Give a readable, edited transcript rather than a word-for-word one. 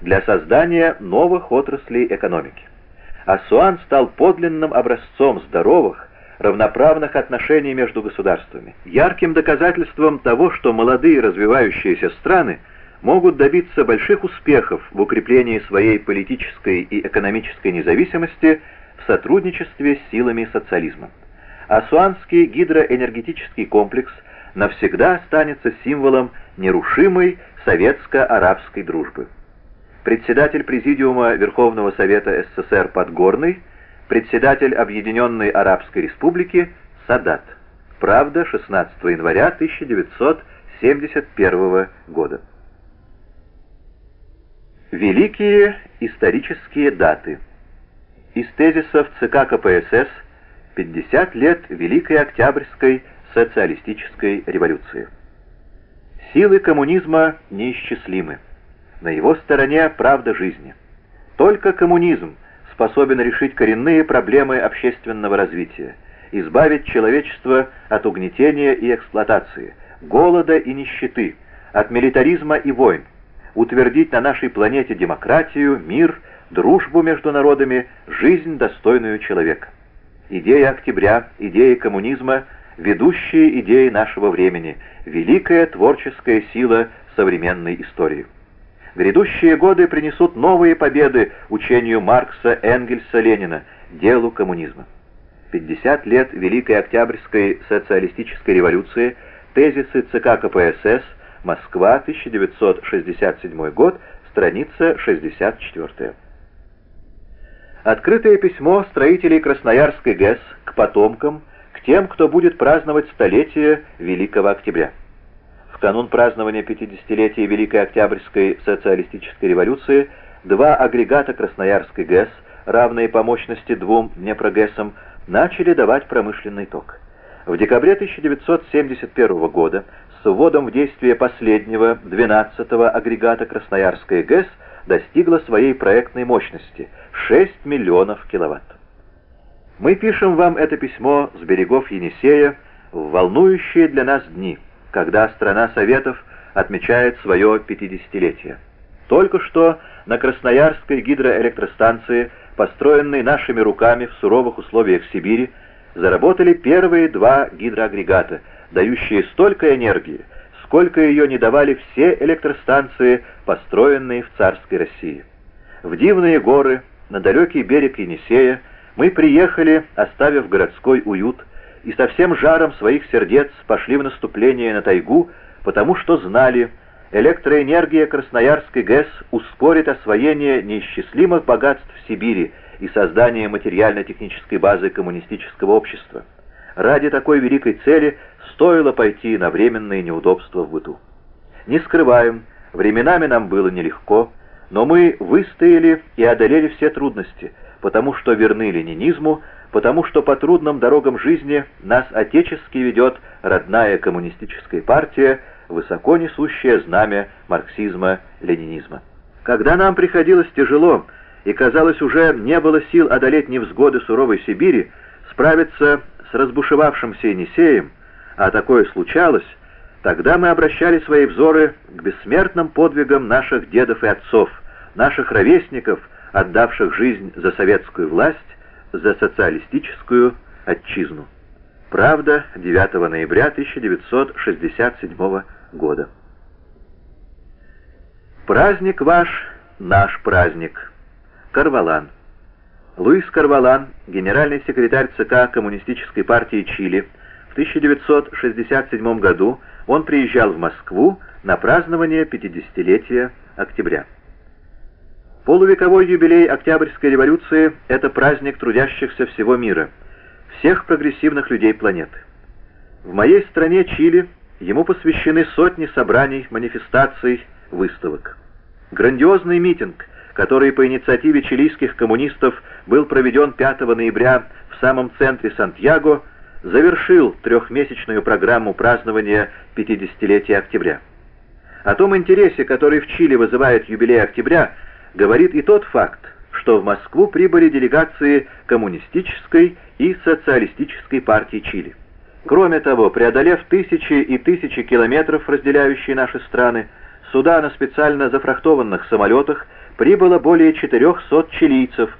для создания новых отраслей экономики. Ассуан стал подлинным образцом здоровых, равноправных отношений между государствами, ярким доказательством того, что молодые развивающиеся страны могут добиться больших успехов в укреплении своей политической и экономической независимости в сотрудничестве с силами социализма. Ассуанский гидроэнергетический комплекс навсегда останется символом нерушимой советско-арабской дружбы. Председатель Президиума Верховного Совета СССР Подгорный, председатель Объединенной Арабской Республики Садат. Правда, 16 января 1971 года. Великие исторические даты. Из тезисов ЦК КПСС 50 лет Великой Октябрьской социалистической революции. Силы коммунизма неисчислимы. На его стороне правда жизни. Только коммунизм способен решить коренные проблемы общественного развития, избавить человечество от угнетения и эксплуатации, голода и нищеты, от милитаризма и войн, утвердить на нашей планете демократию, мир, дружбу между народами, жизнь, достойную человека. Идея октября, идеи коммунизма — ведущие идеи нашего времени, великая творческая сила современной истории. Грядущие годы принесут новые победы учению Маркса, Энгельса, Ленина, делу коммунизма. 50 лет Великой Октябрьской социалистической революции, тезисы ЦК КПСС, Москва, 1967 год, страница 64. Открытое письмо строителей Красноярской ГЭС к потомкам, к тем, кто будет праздновать столетие Великого Октября. В канун празднования 50-летия Великой Октябрьской социалистической революции два агрегата Красноярской ГЭС, равные по мощности двум Днепрогэсам, начали давать промышленный ток. В декабре 1971 года с вводом в действие последнего, 12-го агрегата Красноярская ГЭС достигла своей проектной мощности — 6 миллионов киловатт. Мы пишем вам это письмо с берегов Енисея в волнующие для нас дни, когда страна Советов отмечает свое 50-летие. Только что на Красноярской гидроэлектростанции, построенной нашими руками в суровых условиях Сибири, заработали первые два гидроагрегата, дающие столько энергии, сколько ее не давали все электростанции, построенные в царской России. В дивные горы, на далекий берег Енисея, мы приехали, оставив городской уют, и со всем жаром своих сердец пошли в наступление на тайгу, потому что знали, электроэнергия Красноярской ГЭС ускорит освоение неисчислимых богатств Сибири и создание материально-технической базы коммунистического общества. Ради такой великой цели стоило пойти на временные неудобства в быту. Не скрываем, временами нам было нелегко, но мы выстояли и одолели все трудности, потому что верны ленинизму, потому что по трудным дорогам жизни нас отечески ведет родная коммунистическая партия, высоко несущая знамя марксизма-ленинизма. Когда нам приходилось тяжело, и, казалось, уже не было сил одолеть невзгоды суровой Сибири, справиться с разбушевавшимся Енисеем, а такое случалось, тогда мы обращали свои взоры к бессмертным подвигам наших дедов и отцов, наших ровесников, отдавших жизнь за советскую власть, за социалистическую отчизну. Правда, 9 ноября 1967 года. Праздник ваш, наш праздник. Корвалан. Луис Корвалан, генеральный секретарь ЦК Коммунистической партии Чили, в 1967 году он приезжал в Москву на празднование 50-летия октября. Полувековой юбилей Октябрьской революции — это праздник трудящихся всего мира, всех прогрессивных людей планеты. В моей стране Чили ему посвящены сотни собраний, манифестаций, выставок. Грандиозный митинг, который по инициативе чилийских коммунистов был проведен 5 ноября в самом центре Сантьяго, завершил трехмесячную программу празднования 50-летия октября. О том интересе, который в Чили вызывает юбилей октября, говорит и тот факт, что в Москву прибыли делегации Коммунистической и Социалистической партии Чили. Кроме того, преодолев тысячи и тысячи километров, разделяющие наши страны, суда на специально зафрахтованных самолетах прибыло более 400 чилийцев,